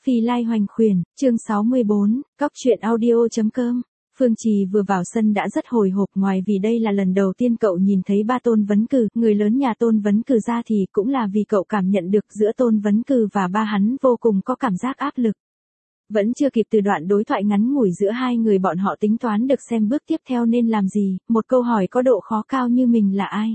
Phi Lai Hoành Khuyển, chương 64, Cóc truyện audio.com. Phương Trì vừa vào sân đã rất hồi hộp, ngoài vì đây là lần đầu tiên cậu nhìn thấy ba Tôn Vấn Cừ, người lớn nhà Tôn Vấn Cừ ra, thì cũng là vì cậu cảm nhận được giữa Tôn Vấn Cừ và ba hắn vô cùng có cảm giác áp lực. Vẫn chưa kịp từ đoạn đối thoại ngắn ngủi giữa hai người bọn họ tính toán được xem bước tiếp theo nên làm gì, một câu hỏi có độ khó cao như mình là ai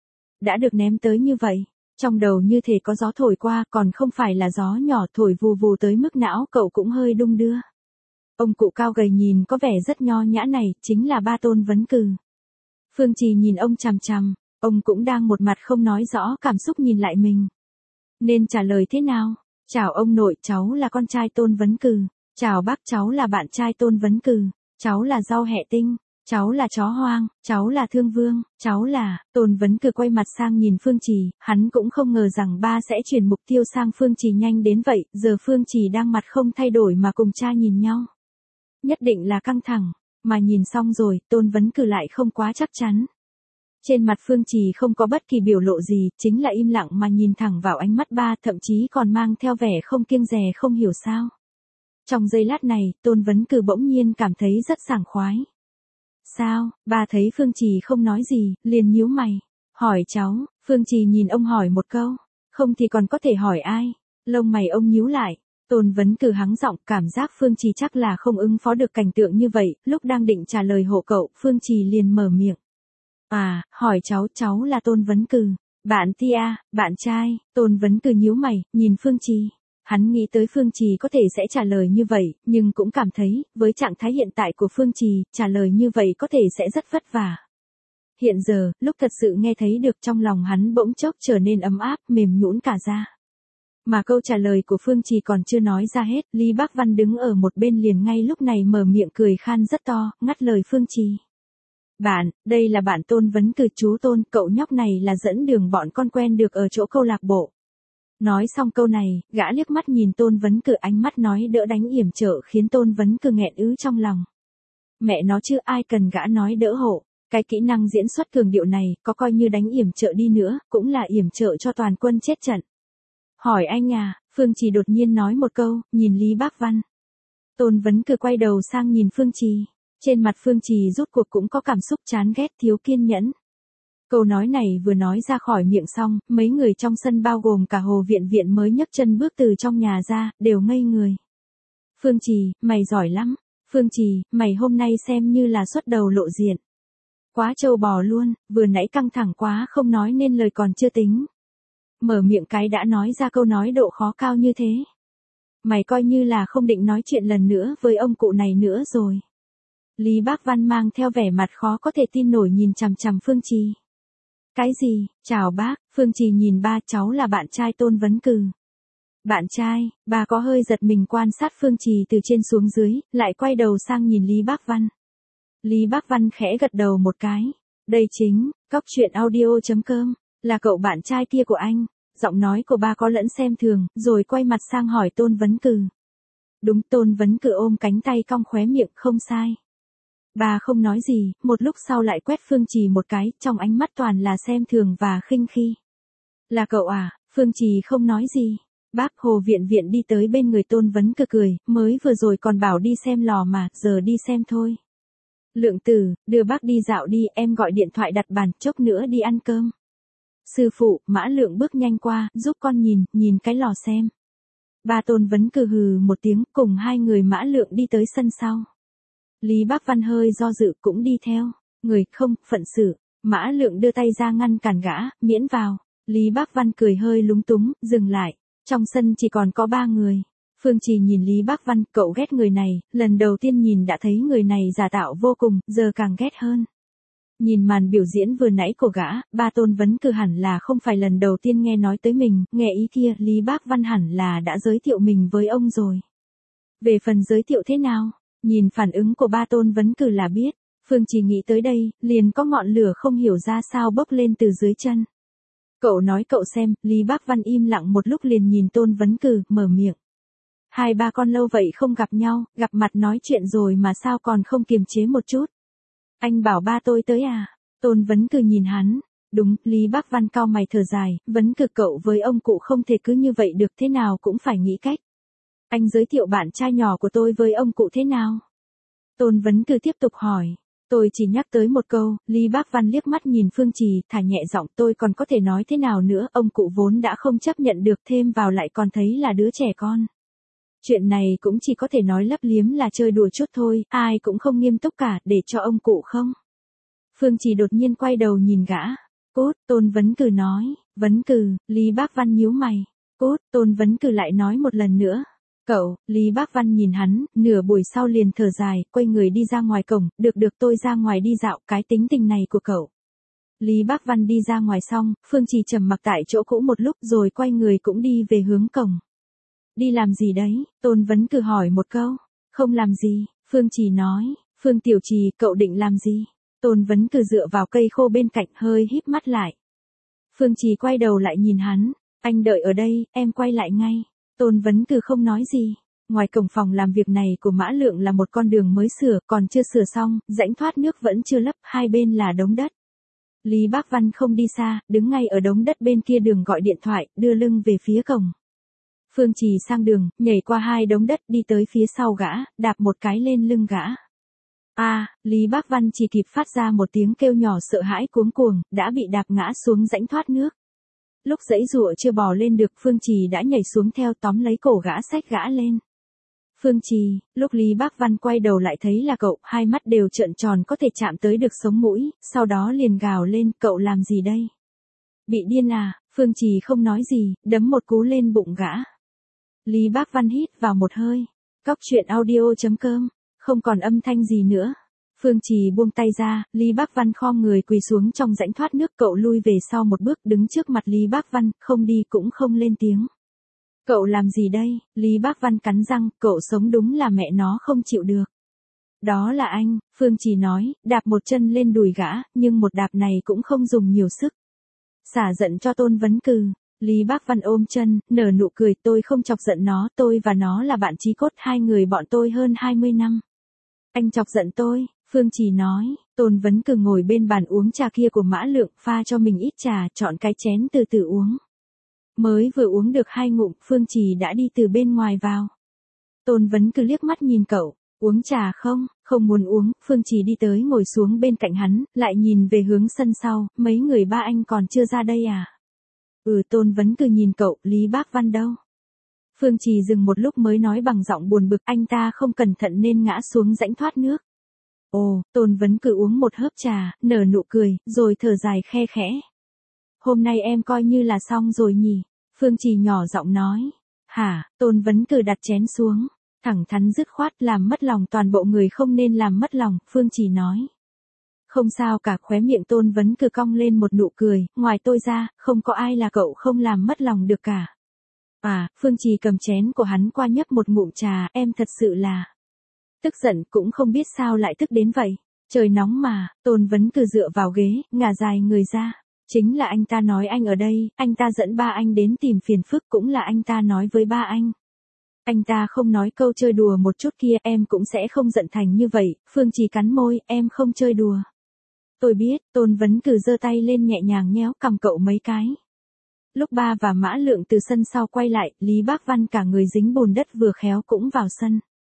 đã được ném tới như vậy. Trong đầu như thể có gió thổi qua, còn không phải là gió nhỏ, thổi vù vù tới mức não cậu cũng hơi đung đưa. Ông cụ cao gầy nhìn có vẻ rất nho nhã này, chính là ba Tôn Vấn Cừ. Phương Trì nhìn ông chằm chằm, ông cũng đang một mặt không nói rõ cảm xúc nhìn lại mình. Nên trả lời thế nào? Chào ông nội, cháu là con trai Tôn Vấn Cừ. Chào bác, cháu là bạn trai Tôn Vấn Cừ. Cháu là Rau Hẹ Tinh. Cháu là Chó Hoang, cháu là Thương Vương, cháu là... Tôn Vấn Cừ quay mặt sang nhìn Phương Trì, hắn cũng không ngờ rằng ba sẽ chuyển mục tiêu sang Phương Trì nhanh đến vậy, giờ Phương Trì đang mặt không thay đổi mà cùng cha nhìn nhau. Nhất định là căng thẳng, mà nhìn xong rồi, Tôn Vấn Cừ lại không quá chắc chắn. Trên mặt Phương Trì không có bất kỳ biểu lộ gì, chính là im lặng mà nhìn thẳng vào ánh mắt ba, thậm chí còn mang theo vẻ không kiêng dè không hiểu sao. Trong giây lát này, Tôn Vấn Cừ bỗng nhiên cảm thấy rất sảng khoái. Sao? Ba thấy Phương Trì không nói gì, liền nhíu mày. Hỏi cháu, Phương Trì nhìn ông hỏi một câu. Không thì còn có thể hỏi ai? Lông mày ông nhíu lại. Tôn Vấn Cừ hắng giọng, cảm giác Phương Trì chắc là không ứng phó được cảnh tượng như vậy, lúc đang định trả lời hộ cậu, Phương Trì liền mở miệng. À, hỏi cháu là Tôn Vấn Cừ. Bạn Tia, bạn trai. Tôn Vấn Cừ nhíu mày, nhìn Phương Trì. Hắn nghĩ tới Phương Trì có thể sẽ trả lời như vậy, nhưng cũng cảm thấy, với trạng thái hiện tại của Phương Trì, trả lời như vậy có thể sẽ rất vất vả. Hiện giờ, lúc thật sự nghe thấy được, trong lòng hắn bỗng chốc trở nên ấm áp, mềm nhũn cả ra. Mà câu trả lời của Phương Trì còn chưa nói ra hết, Lý Bác Văn đứng ở một bên liền ngay lúc này mở miệng cười khan rất to, ngắt lời Phương Trì. Bạn, đây là bạn Tôn Vấn Cừ, chú Tôn, cậu nhóc này là dẫn đường bọn con quen được ở chỗ câu lạc bộ. Nói xong câu này, gã liếc mắt nhìn Tôn Vấn Cừ, ánh mắt nói đỡ đánh yểm trợ khiến Tôn Vấn Cừ nghẹn ứ trong lòng. Mẹ nó chứ, ai cần gã nói đỡ hộ, cái kỹ năng diễn xuất cường điệu này, có coi như đánh yểm trợ đi nữa, cũng là yểm trợ cho toàn quân chết trận. Hỏi anh à, Phương Trì đột nhiên nói một câu, nhìn Lý Bác Văn. Tôn Vấn Cừ quay đầu sang nhìn Phương Trì, trên mặt Phương Trì rút cuộc cũng có cảm xúc chán ghét, thiếu kiên nhẫn. Câu nói này vừa nói ra khỏi miệng xong, mấy người trong sân bao gồm cả Hồ Viện Viện mới nhấc chân bước từ trong nhà ra, đều ngây người. Phương Trì, mày giỏi lắm. Phương Trì, mày hôm nay xem như là xuất đầu lộ diện. Quá trâu bò luôn, vừa nãy căng thẳng quá không nói nên lời còn chưa tính. Mở miệng cái đã nói ra câu nói độ khó cao như thế. Mày coi như là không định nói chuyện lần nữa với ông cụ này nữa rồi. Lý Bác Văn mang theo vẻ mặt khó có thể tin nổi nhìn chằm chằm Phương Trì. Cái gì? Chào bác, Phương Trì nhìn ba, cháu là bạn trai Tôn Vấn Cừ. Bạn trai, bà có hơi giật mình quan sát Phương Trì từ trên xuống dưới, lại quay đầu sang nhìn Lý Bác Văn. Lý Bác Văn khẽ gật đầu một cái. Đây chính, Cóc truyện audio.com, là cậu bạn trai kia của anh. Giọng nói của ba có lẫn xem thường, rồi quay mặt sang hỏi Tôn Vấn Cừ. Đúng, Tôn Vấn Cừ ôm cánh tay cong khóe miệng, không sai. Bà không nói gì, một lúc sau lại quét Phương Trì một cái, trong ánh mắt toàn là xem thường và khinh khi. Là cậu à? Phương Trì không nói gì. Bác Hồ Viện Viện đi tới bên người Tôn Vấn Cừ cười, mới vừa rồi còn bảo đi xem lò mà, giờ đi xem thôi. Lượng Tử, đưa bác đi dạo đi, em gọi điện thoại đặt bàn, chốc nữa đi ăn cơm. Sư phụ, Mã Lượng bước nhanh qua, giúp con nhìn cái lò xem. Ba Tôn Vấn Cừ hừ một tiếng, cùng hai người Mã Lượng đi tới sân sau. Lý Bác Văn hơi do dự cũng đi theo. Người không, phận sự. Mã Lượng đưa tay ra ngăn cản gã, miễn vào. Lý Bác Văn cười hơi lúng túng, dừng lại. Trong sân chỉ còn có 3 người. Phương Trì nhìn Lý Bác Văn, cậu ghét người này, lần đầu tiên nhìn đã thấy người này giả tạo vô cùng, giờ càng ghét hơn. Nhìn màn biểu diễn vừa nãy của gã, ba Tôn Vấn Cừ hẳn là không phải lần đầu tiên nghe nói tới mình, nghe ý kia, Lý Bác Văn hẳn là đã giới thiệu mình với ông rồi. Về phần giới thiệu thế nào? Nhìn phản ứng của ba Tôn Vấn Cừ là biết. Phương Trì nghĩ tới đây, liền có ngọn lửa không hiểu ra sao bốc lên từ dưới chân. Cậu nói cậu xem, Lý Bác Văn im lặng một lúc liền nhìn Tôn Vấn Cừ, mở miệng. Hai ba con lâu vậy không gặp nhau, gặp mặt nói chuyện rồi mà sao còn không kiềm chế một chút. Anh bảo ba tôi tới à? Tôn Vấn Cừ nhìn hắn. Đúng, Lý Bác Văn cau mày thở dài, Vấn Cừ cậu với ông cụ không thể cứ như vậy được, thế nào cũng phải nghĩ cách. Anh giới thiệu bạn trai nhỏ của tôi với ông cụ thế nào? Tôn Vấn Cử tiếp tục hỏi. Tôi chỉ nhắc tới một câu, Lý Bác Văn liếc mắt nhìn Phương Trì, thả nhẹ giọng, tôi còn có thể nói thế nào nữa, ông cụ vốn đã không chấp nhận được, thêm vào lại còn thấy là đứa trẻ con. Chuyện này cũng chỉ có thể nói lấp liếm là chơi đùa chút thôi, ai cũng không nghiêm túc cả, để cho ông cụ không. Phương Trì đột nhiên quay đầu nhìn gã. Cút, Tôn Vấn Cử nói. Vấn Cử, Lý Bác Văn nhíu mày. Cút, Tôn Vấn Cử lại nói một lần nữa. Cậu, Lý Bác Văn nhìn hắn, nửa buổi sau liền thở dài, quay người đi ra ngoài cổng, được tôi ra ngoài đi dạo, cái tính tình này của cậu. Lý Bác Văn đi ra ngoài xong, Phương Trì trầm mặc tại chỗ cũ một lúc rồi quay người cũng đi về hướng cổng. Đi làm gì đấy? Tôn Vấn Cử hỏi một câu. Không làm gì, Phương Trì nói. Phương Tiểu Trì, cậu định làm gì? Tôn Vấn Cử dựa vào cây khô bên cạnh hơi híp mắt lại. Phương Trì quay đầu lại nhìn hắn. Anh đợi ở đây, em quay lại ngay. Tôn Vấn Cử không nói gì. Ngoài cổng phòng làm việc này của Mã Lượng là một con đường mới sửa, còn chưa sửa xong, rãnh thoát nước vẫn chưa lấp, hai bên là đống đất. Lý Bác Văn không đi xa, đứng ngay ở đống đất bên kia đường gọi điện thoại, đưa lưng về phía cổng. Phương Trì sang đường, nhảy qua hai đống đất đi tới phía sau gã, đạp một cái lên lưng gã. Lý Bác Văn chỉ kịp phát ra một tiếng kêu nhỏ sợ hãi cuống cuồng, đã bị đạp ngã xuống rãnh thoát nước. Lúc giãy giụa chưa bò lên được, Phương Trì đã nhảy xuống theo tóm lấy cổ gã xách gã lên. Phương Trì, lúc Lý Bác Văn quay đầu lại thấy là cậu, hai mắt đều trợn tròn có thể chạm tới được sống mũi, sau đó liền gào lên, cậu làm gì đây? Bị điên à? Phương Trì không nói gì, đấm một cú lên bụng gã. Lý Bác Văn hít vào một hơi. Cóc truyện audio.com, không còn âm thanh gì nữa. Phương Trì buông tay ra, Lý Bác Văn khom người quỳ xuống trong rãnh thoát nước, cậu lui về sau một bước đứng trước mặt Lý Bác Văn, không đi cũng không lên tiếng. Cậu làm gì đây? Lý Bác Văn cắn răng, cậu sống đúng là mẹ nó không chịu được. Đó là anh, Phương Trì nói, đạp một chân lên đùi gã, nhưng một đạp này cũng không dùng nhiều sức. Xả giận cho Tôn Vấn Cử. Lý Bác Văn ôm chân, nở nụ cười, tôi không chọc giận nó, tôi và nó là bạn chí cốt, hai người bọn tôi hơn 20 năm. Anh chọc giận tôi, Phương Trì nói. Tôn Vấn Cử ngồi bên bàn uống trà kia của Mã Lượng, pha cho mình ít trà, chọn cái chén từ từ uống. Mới vừa uống được 2 ngụm, Phương Trì đã đi từ bên ngoài vào. Tôn Vấn Cử liếc mắt nhìn cậu, uống trà không? Không muốn uống, Phương Trì đi tới ngồi xuống bên cạnh hắn, lại nhìn về hướng sân sau, mấy người ba anh còn chưa ra đây à? Tôn Vấn Cử nhìn cậu, Lý Bác Văn đâu? Phương Trì dừng một lúc mới nói bằng giọng buồn bực, anh ta không cẩn thận nên ngã xuống rãnh thoát nước. Tôn Vấn Cử uống một hớp trà, nở nụ cười, rồi thở dài khe khẽ. Hôm nay em coi như là xong rồi nhỉ? Phương Trì nhỏ giọng nói. Hả? Tôn Vấn Cử đặt chén xuống, thẳng thắn dứt khoát, làm mất lòng toàn bộ người không nên làm mất lòng, Phương Trì nói. Không sao cả, khóe miệng Tôn Vấn Cử cong lên một nụ cười, ngoài tôi ra, không có ai là cậu không làm mất lòng được cả. Phương Trì cầm chén của hắn qua nhấp một ngụm trà, em thật sự là tức giận, cũng không biết sao lại tức đến vậy. Trời nóng mà, Tôn Vấn Cử dựa vào ghế, ngả dài người ra. Chính là anh ta nói anh ở đây, anh ta dẫn ba anh đến tìm phiền phức, cũng là anh ta nói với ba anh. Anh ta không nói câu chơi đùa một chút kia, em cũng sẽ không giận thành như vậy. Phương Trì cắn môi, em không chơi đùa. Tôi biết, Tôn Vấn Cử giơ tay lên nhẹ nhàng nhéo cằm cậu mấy cái. Lúc ba và Mã Lượng từ sân sau quay lại, Lý Bác Văn cả người dính bùn đất vừa khéo cũng vào sân.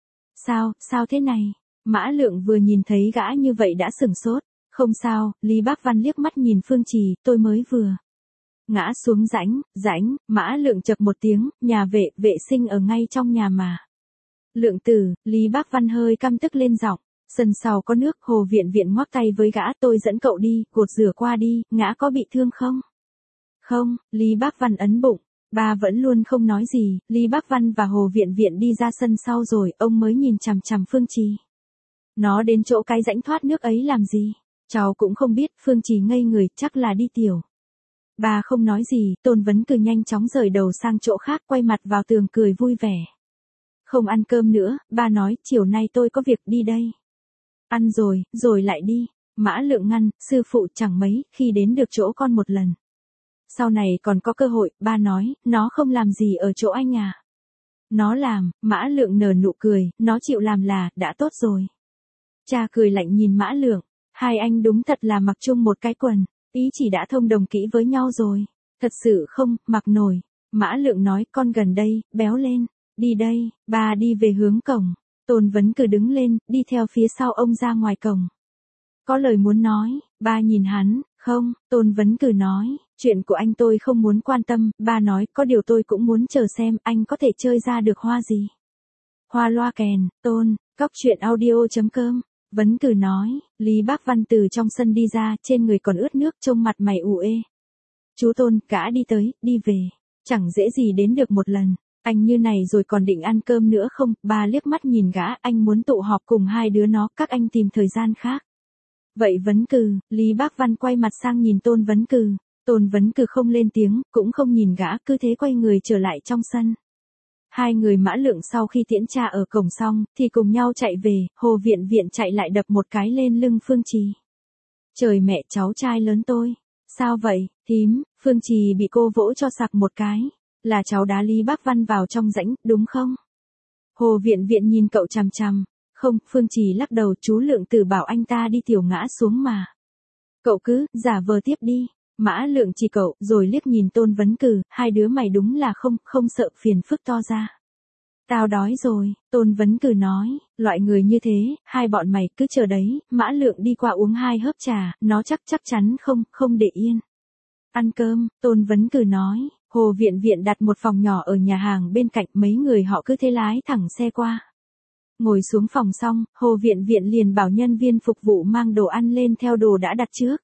Sao thế này? Mã Lượng vừa nhìn thấy gã như vậy đã sửng sốt. Không sao, Lý Bác Văn liếc mắt nhìn Phương Trì, tôi mới vừa ngã xuống rãnh, Mã Lượng chập một tiếng, nhà vệ sinh ở ngay trong nhà mà. Lượng tử, Lý Bác Văn hơi căm tức lên giọng, sân sau có nước, Hồ Viện ngoắc tay với gã, tôi dẫn cậu đi, gột rửa qua đi, ngã có bị thương không? Không, Lý Bác Văn ấn bụng, ba vẫn luôn không nói gì, Lý Bác Văn và Hồ Viện đi ra sân sau rồi, ông mới nhìn chằm chằm Phương Trì. Nó đến chỗ cái rãnh thoát nước ấy làm gì? Cháu cũng không biết, Phương Trì ngây người, chắc là đi tiểu. Ba không nói gì, Tôn Vấn Cử nhanh chóng rời đầu sang chỗ khác, quay mặt vào tường cười vui vẻ. Không ăn cơm nữa, ba nói, chiều nay tôi có việc đi đây. Ăn rồi lại đi. Mã Lượng ngăn, sư phụ chẳng mấy, khi đến được chỗ con một lần. Sau này còn có cơ hội, ba nói, nó không làm gì ở chỗ anh à. Nó làm, Mã Lượng nở nụ cười, nó chịu làm là, đã tốt rồi. Cha cười lạnh nhìn Mã Lượng. Hai anh đúng thật là mặc chung một cái quần, ý chỉ đã thông đồng kỹ với nhau rồi. Thật sự không, mặc nổi. Mã Lượng nói, con gần đây, béo lên. Đi đây, ba đi về hướng cổng. Tôn Vấn Cử đứng lên, đi theo phía sau ông ra ngoài cổng. Có lời muốn nói, ba nhìn hắn, không, Tôn Vấn Cử nói, chuyện của anh tôi không muốn quan tâm, ba nói, có điều tôi cũng muốn chờ xem anh có thể chơi ra được hoa gì. Hoa loa kèn, Tôn, cóc truyện audio.com. Vấn Cử nói, Lý Bác Văn từ trong sân đi ra, trên người còn ướt nước, trông mặt mày ủ ê. Chú Tôn, gã đi tới, đi về, chẳng dễ gì đến được một lần. Anh như này rồi còn định ăn cơm nữa không? Ba liếc mắt nhìn gã, anh muốn tụ họp cùng hai đứa nó, các anh tìm thời gian khác. Vậy Vấn Cử, Lý Bác Văn quay mặt sang nhìn Tôn Vấn Cử. Tôn Vấn Cử không lên tiếng, cũng không nhìn gã, cứ thế quay người trở lại trong sân. Hai người Mã Lượng sau khi tiễn cha ở cổng xong, thì cùng nhau chạy về, Hồ Viện Viện chạy lại đập một cái lên lưng Phương Trì. Trời mẹ, cháu trai lớn tôi. Sao vậy, thím? Phương Trì bị cô vỗ cho sặc một cái. Là cháu đá Lý Bác Văn vào trong rãnh, đúng không? Hồ Viện Viện nhìn cậu chằm chằm. Không, Phương Trì lắc đầu, chú Lượng Tử bảo anh ta đi tiểu ngã xuống mà. Cậu cứ, giả vờ tiếp đi. Mã Lượng chỉ cậu, rồi liếc nhìn Tôn Vấn Cử, hai đứa mày đúng là không sợ phiền phức to ra. Tao đói rồi, Tôn Vấn Cử nói, loại người như thế, hai bọn mày cứ chờ đấy, Mã Lượng đi qua uống hai hớp trà, nó chắc chắn không để yên. Ăn cơm, Tôn Vấn Cử nói, Hồ Viện Viện đặt một phòng nhỏ ở nhà hàng bên cạnh, mấy người họ cứ thế lái thẳng xe qua. Ngồi xuống phòng xong, Hồ Viện Viện liền bảo nhân viên phục vụ mang đồ ăn lên theo đồ đã đặt trước.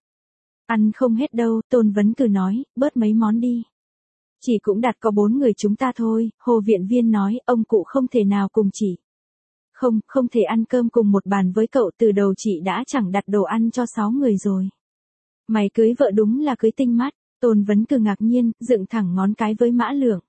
Ăn không hết đâu, Tôn Vấn Cử nói, bớt mấy món đi. Chỉ cũng đặt có 4 người chúng ta thôi, Hồ Viện Viên nói, ông cụ không thể nào cùng chị. Không thể ăn cơm cùng một bàn với cậu, từ đầu chị đã chẳng đặt đồ ăn cho 6 người rồi. Mày cưới vợ đúng là cưới tinh mắt, Tôn Vấn Cử ngạc nhiên, dựng thẳng ngón cái với Mã Lượng.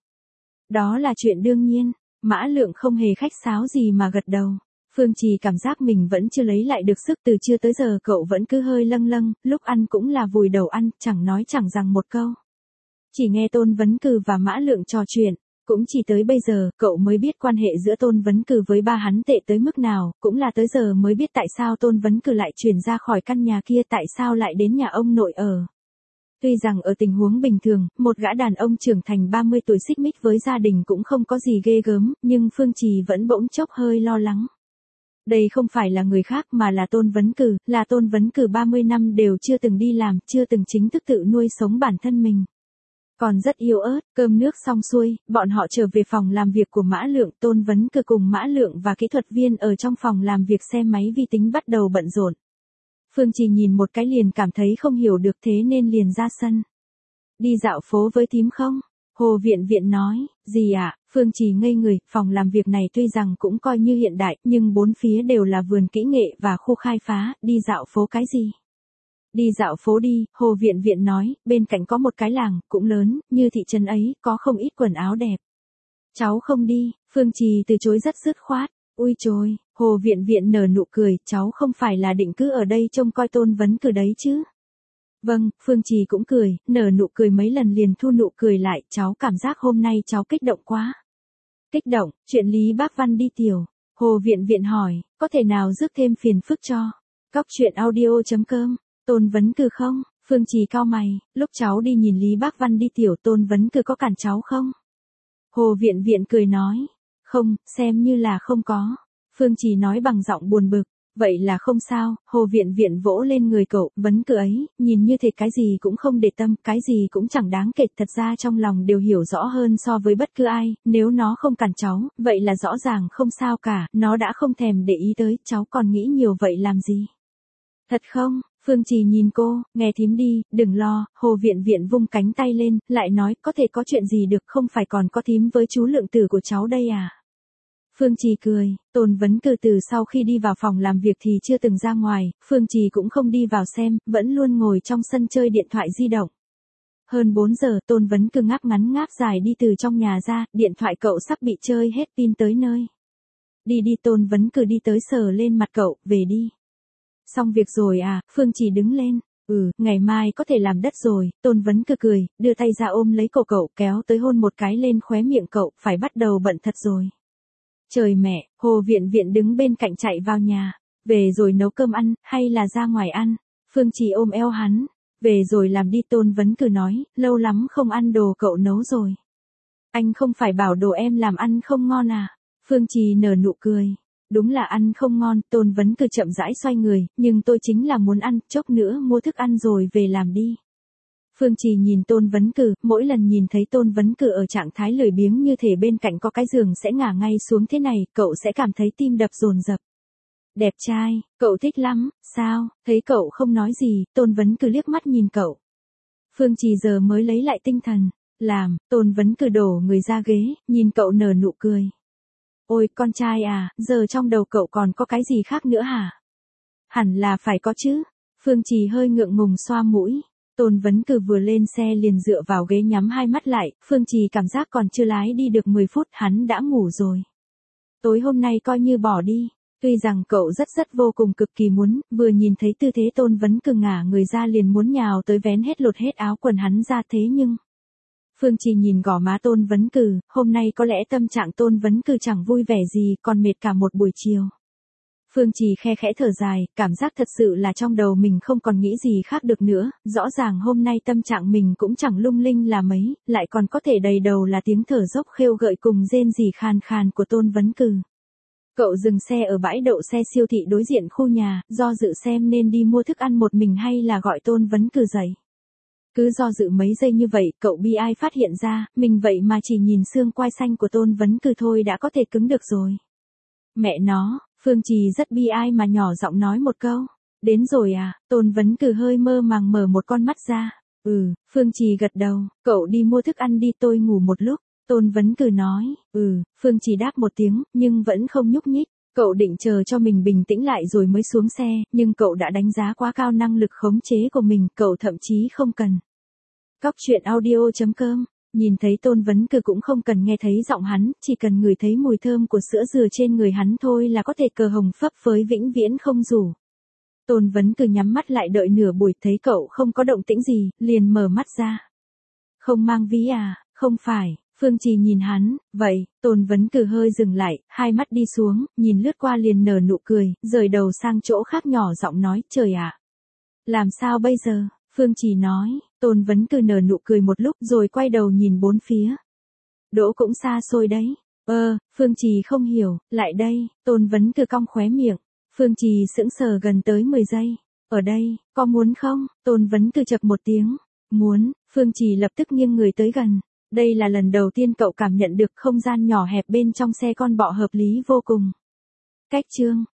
Đó là chuyện đương nhiên, Mã Lượng không hề khách sáo gì mà gật đầu. Phương Trì cảm giác mình vẫn chưa lấy lại được sức, từ trưa tới giờ cậu vẫn cứ hơi lâng lâng, lúc ăn cũng là vùi đầu ăn, chẳng nói chẳng rằng một câu. Chỉ nghe Tôn Vấn Cử và Mã Lượng trò chuyện, cũng chỉ tới bây giờ cậu mới biết quan hệ giữa Tôn Vấn Cử với ba hắn tệ tới mức nào, cũng là tới giờ mới biết tại sao Tôn Vấn Cử lại chuyển ra khỏi căn nhà kia, tại sao lại đến nhà ông nội ở. Tuy rằng ở tình huống bình thường, một gã đàn ông trưởng thành 30 tuổi xích mích với gia đình cũng không có gì ghê gớm, nhưng Phương Trì vẫn bỗng chốc hơi lo lắng. Đây không phải là người khác mà là Tôn Vấn Cử, là Tôn Vấn Cử 30 năm đều chưa từng đi làm, chưa từng chính thức tự nuôi sống bản thân mình. Còn rất yếu ớt, cơm nước xong xuôi, bọn họ trở về phòng làm việc của Mã Lượng, Tôn Vấn Cử cùng Mã Lượng và kỹ thuật viên ở trong phòng làm việc xem máy vi tính bắt đầu bận rộn. Phương Trì nhìn một cái liền cảm thấy không hiểu được, thế nên liền ra sân. Đi dạo phố với thím không? Hồ Viện Viện nói, gì ạ? Phương Trì ngây người, phòng làm việc này tuy rằng cũng coi như hiện đại, nhưng bốn phía đều là vườn kỹ nghệ và khu khai phá, đi dạo phố cái gì? Đi dạo phố đi, Hồ Viện Viện nói, bên cạnh có một cái làng, cũng lớn, như thị trấn ấy, có không ít quần áo đẹp. Cháu không đi, Phương Trì từ chối rất dứt khoát. Ui chồi, Hồ Viện Viện nở nụ cười, cháu không phải là định cứ ở đây trông coi Tôn Vấn Cử đấy chứ? Vâng, Phương Trì cũng cười, nở nụ cười mấy lần liền thu nụ cười lại, cháu cảm giác hôm nay cháu kích động quá. Kích động, chuyện Lý Bác Văn đi tiểu. Hồ Viện Viện hỏi, có thể nào rước thêm phiền phức cho? Cóc truyện audio.com, Tôn Vấn Cử không? Phương Trì cau mày, lúc cháu đi nhìn Lý Bác Văn đi tiểu, Tôn Vấn Cử có cản cháu không? Hồ Viện Viện cười nói, không, xem như là không có. Phương Trì nói bằng giọng buồn bực, vậy là không sao. Hồ Viện Viện vỗ lên người cậu, Vấn Cử ấy, nhìn như thế cái gì cũng không để tâm, cái gì cũng chẳng đáng kể, thật ra trong lòng đều hiểu rõ hơn so với bất cứ ai, nếu nó không cản cháu, vậy là rõ ràng không sao cả, nó đã không thèm để ý tới, cháu còn nghĩ nhiều vậy làm gì? Thật không? Phương Trì nhìn cô, nghe thím đi, đừng lo. Hồ Viện Viện vung cánh tay lên, lại nói, có thể có chuyện gì được, không phải còn có thím với chú Lượng Tử của cháu đây à? Phương Trì cười, Tôn Vấn Cử từ sau khi đi vào phòng làm việc thì chưa từng ra ngoài, Phương Trì cũng không đi vào xem, vẫn luôn ngồi trong sân chơi điện thoại di động. Hơn 4 giờ, Tôn Vấn Cử ngáp ngắn ngáp dài đi từ trong nhà ra, điện thoại cậu sắp bị chơi hết pin tới nơi. Đi đi, Tôn Vấn Cử đi tới sờ lên mặt cậu, về đi. Xong việc rồi à? Phương Trì đứng lên. Ngày mai có thể làm đất rồi. Tôn Vấn Cử cười, đưa tay ra ôm lấy cổ cậu, kéo tới hôn một cái lên khóe miệng cậu, phải bắt đầu bận thật rồi. Trời mẹ, Hồ Viện Viện đứng bên cạnh chạy vào nhà. Về rồi nấu cơm ăn, hay là ra ngoài ăn? Phương Trì ôm eo hắn. Về rồi làm đi, Tôn Vấn Cử nói, lâu lắm không ăn đồ cậu nấu rồi. Anh không phải bảo đồ em làm ăn không ngon à? Phương Trì nở nụ cười. Đúng là ăn không ngon, Tôn Vấn Cừ chậm rãi xoay người, nhưng tôi chính là muốn ăn, chốc nữa mua thức ăn rồi về làm đi. Phương Trì nhìn Tôn Vấn Cừ, mỗi lần nhìn thấy Tôn Vấn Cừ ở trạng thái lười biếng như thể bên cạnh có cái giường sẽ ngả ngay xuống thế này, cậu sẽ cảm thấy tim đập dồn dập. Đẹp trai, cậu thích lắm, sao? Thấy cậu không nói gì, Tôn Vấn Cừ liếc mắt nhìn cậu. Phương Trì giờ mới lấy lại tinh thần. Làm, Tôn Vấn Cừ đổ người ra ghế, nhìn cậu nở nụ cười. Ôi con trai à, giờ trong đầu cậu còn có cái gì khác nữa hả? Hẳn là phải có chứ. Phương Trì hơi ngượng ngùng xoa mũi. Tôn Vấn Cừ vừa lên xe liền dựa vào ghế nhắm hai mắt lại, Phương Trì cảm giác còn chưa lái đi được 10 phút hắn đã ngủ rồi. Tối hôm nay coi như bỏ đi. Tuy rằng cậu rất vô cùng cực kỳ muốn, vừa nhìn thấy tư thế Tôn Vấn Cừ ngả người ra liền muốn nhào tới vén hết lột hết áo quần hắn ra thế nhưng... Phương Trì nhìn gò má Tôn Vấn Cừ, hôm nay có lẽ tâm trạng Tôn Vấn Cừ chẳng vui vẻ gì, còn mệt cả một buổi chiều. Phương Trì khe khẽ thở dài, cảm giác thật sự là trong đầu mình không còn nghĩ gì khác được nữa, rõ ràng hôm nay tâm trạng mình cũng chẳng lung linh là mấy, lại còn có thể đầy đầu là tiếng thở dốc khêu gợi cùng rên rỉ khàn khàn của Tôn Vấn Cừ. Cậu dừng xe ở bãi đậu xe siêu thị đối diện khu nhà, do dự xem nên đi mua thức ăn một mình hay là gọi Tôn Vấn Cừ dậy. Cứ do dự mấy giây như vậy, cậu bi ai phát hiện ra, mình vậy mà chỉ nhìn xương quai xanh của Tôn Vấn Cừ thôi đã có thể cứng được rồi. Mẹ nó, Phương Trì rất bi ai mà nhỏ giọng nói một câu. Đến rồi à, Tôn Vấn Cừ hơi mơ màng mở một con mắt ra. Phương Trì gật đầu, cậu đi mua thức ăn đi tôi ngủ một lúc. Tôn Vấn Cừ nói, Phương Trì đáp một tiếng, nhưng vẫn không nhúc nhích. Cậu định chờ cho mình bình tĩnh lại rồi mới xuống xe, nhưng cậu đã đánh giá quá cao năng lực khống chế của mình, cậu thậm chí không cần. Cóc truyện audio.com, nhìn thấy Tôn Vấn Cừ cũng không cần nghe thấy giọng hắn, chỉ cần ngửi thấy mùi thơm của sữa dừa trên người hắn thôi là có thể cờ hồng phấp phới vĩnh viễn không rủ. Tôn Vấn Cừ nhắm mắt lại đợi nửa buổi thấy cậu không có động tĩnh gì, liền mở mắt ra. Không mang ví à, không phải. Phương Trì nhìn hắn, vậy, Tôn Vấn Cừ hơi dừng lại, hai mắt đi xuống, nhìn lướt qua liền nở nụ cười, rời đầu sang chỗ khác nhỏ giọng nói, trời ạ. Làm sao bây giờ? Phương Trì nói, Tôn Vấn Cừ nở nụ cười một lúc rồi quay đầu nhìn bốn phía. Đỗ cũng xa xôi đấy. Phương Trì không hiểu, lại đây, Tôn Vấn Cừ cong khóe miệng. Phương Trì sững sờ gần tới 10 giây. Ở đây, có muốn không? Tôn Vấn Cừ chậc một tiếng. Muốn, Phương Trì lập tức nghiêng người tới gần. Đây là lần đầu tiên cậu cảm nhận được không gian nhỏ hẹp bên trong xe con bọ hợp lý vô cùng. Cách chương